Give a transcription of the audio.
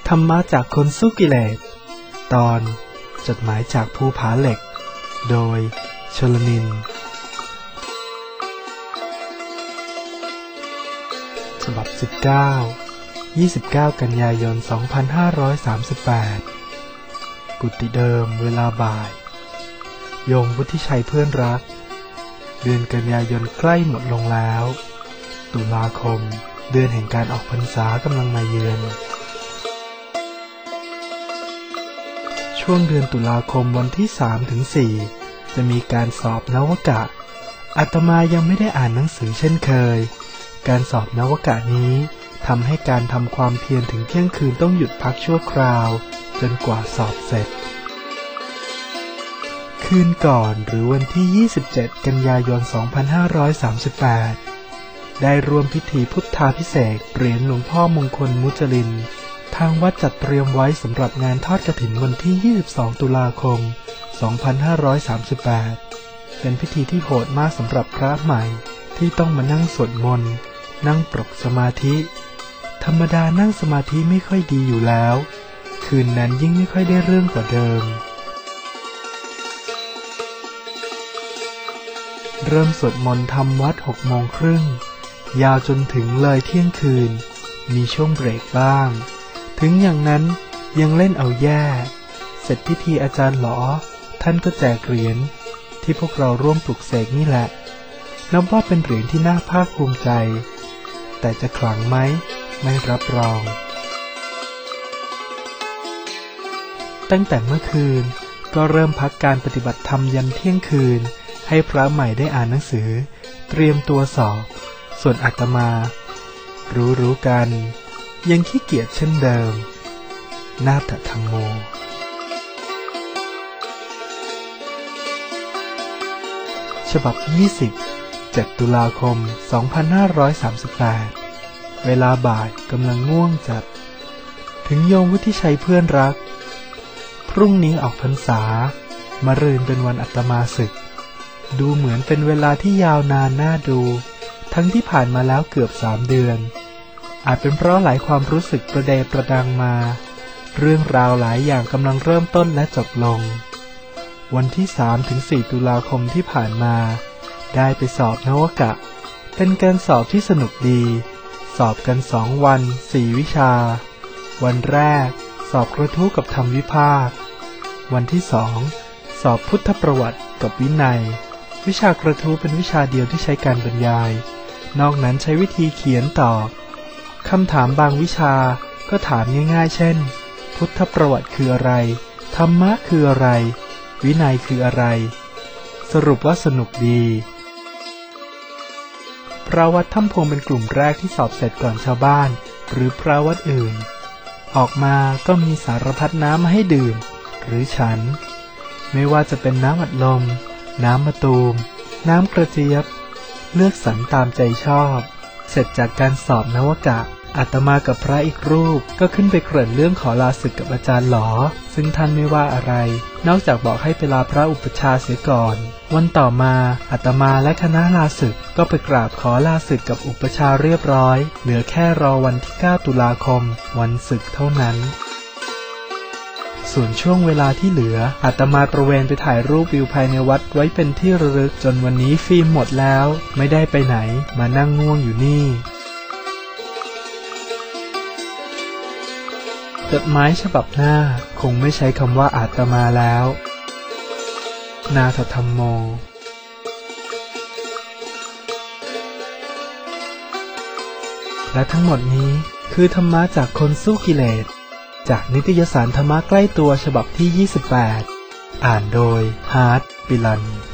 ธรรมะจากคนสู้กิเลสตอนจดหมายจากภูผาเหล็กโดยชลนินฉบับ29 กันยายน 2538 กุฏิเดิมเวลาบ่ายโยมวุฒิชัยเพื่อนรักเดือนกันยายนใกล้หมดลงแล้วตุลาคมเดือนแห่งการออกพรรษากำลังมาเยือนช่วงเดือนตุลาคมวันที่ 3-4 จะมีการสอบนวกะอาตมายังไม่ได้อ่านหนังสือเช่นเคยการสอบนวกะนี้ทำให้การทำความเพียรถึงเที่ยงคืนต้องหยุดพักชั่วคราวจนกว่าสอบเสร็จคืนก่อนหรือวันที่ 27 กันยายน 2538 ได้ร่วมพิธีพุทธาภิเษกเหรียญหลวงพ่อมงคลมุจลินทางวัดจัดเตรียมไว้สำหรับงานทอดกฐินวันที่ 22 ตุลาคม 2538 เป็นพิธีที่โหดมากสำหรับพระใหม่ที่ต้องมานั่งสวดมนต์นั่งปรกสมาธิธรรมดานั่งสมาธิไม่ค่อยดีอยู่แล้วคืนนั้นยิ่งไม่ค่อยได้เรื่องกว่าเดิมเริ่มสวดมนต์ทำวัด 18:30 น.ยาวจนถึงเลยเที่ยงคืนมีช่วงเบรกบ้างถึงอย่างนั้นยังเล่นเอาแย่เสร็จพิธีอาจารย์หลอท่านก็แจกเหรียญที่พวกเราร่วมปลุกเสกนี่แหละนับว่าเป็นเหรียญที่น่าภาคภูมิใจแต่จะขลังไหมไม่รับรองตั้งแต่เมื่อคืนก็เริ่มพักการปฏิบัติธรรมยันเที่ยงคืนให้พระใหม่ได้อ่านหนังสือเตรียมตัวสอบส่วนอาตมารู้กันยังขี้เกียจเช่นเดิมนาฏธรรมโมฉบับ7 ตุลาคม 2538 เวลาบ่ายกำลังง่วงจัดถึงโยมวุฒิชัยเพื่อนรักพรุ่งนี้ออกพรรษามะรืนเป็นวันอาตมาศึกดูเหมือนเป็นเวลาที่ยาวนานน่าดูทั้งที่ผ่านมาแล้วเกือบ3 เดือนอาจเป็นเพราะหลายความรู้สึกประเดประดังมาเรื่องราวหลายอย่างกำลังเริ่มต้นและจบลงวันที่ 3-4 ตุลาคมที่ผ่านมาได้ไปสอบนวกะเป็นการสอบที่สนุกดีสอบกัน2 วัน 4 วิชาวันแรกสอบกระทู้กับธรรมวิพากษ์วันที่2สอบพุทธประวัติกับวินัยวิชากระทู้เป็นวิชาเดียวที่ใช้การบรรยายนอกนั้นใช้วิธีเขียนตอบคำถามบางวิชาก็ถามง่ายๆเช่นพุทธประวัติคืออะไรธรรมะคืออะไรวินัยคืออะไรสรุปว่าสนุกดีพระวัดถ้ำพงเป็นกลุ่มแรกที่สอบเสร็จก่อนชาวบ้านหรือพระวัดอื่นออกมาก็มีสารพัดน้ำมาให้ดื่มหรือฉันไม่ว่าจะเป็นน้ำอัดลมน้ำมะตูมน้ำกระเจี๊ยบเลือกสรรตามใจชอบเสร็จจากการสอบนวกะอาตมากับพระอีกรูปก็ขึ้นไปเกริ่นเรื่องขอลาศึกกับอาจารย์หลอซึ่งท่านไม่ว่าอะไรนอกจากบอกให้ไปลาพระอุปชาเสียก่อนวันต่อมาอาตมาและคณะลาศึกก็ไปกราบขอลาศึกกับอุปชาเรียบร้อยเหลือแค่รอวันที่ 9 ตุลาคมวันศึกเท่านั้นส่วนช่วงเวลาที่เหลืออาตมาตระเวนไปถ่ายรูปวิวภายในวัดไว้เป็นที่ระลึกจนวันนี้ฟิล์มหมดแล้วไม่ได้ไปไหนมานั่งง่วงอยู่นี่จดหมายฉบับหน้าคงไม่ใช้คำว่าอาตมาแล้วนาถธรรมโมและทั้งหมดนี้คือธรรมะจากคนสู้กิเลสจากนิตยสารธรรมะใกล้ตัวฉบับที่ 28 อ่านโดยฮาร์ท ปิลัน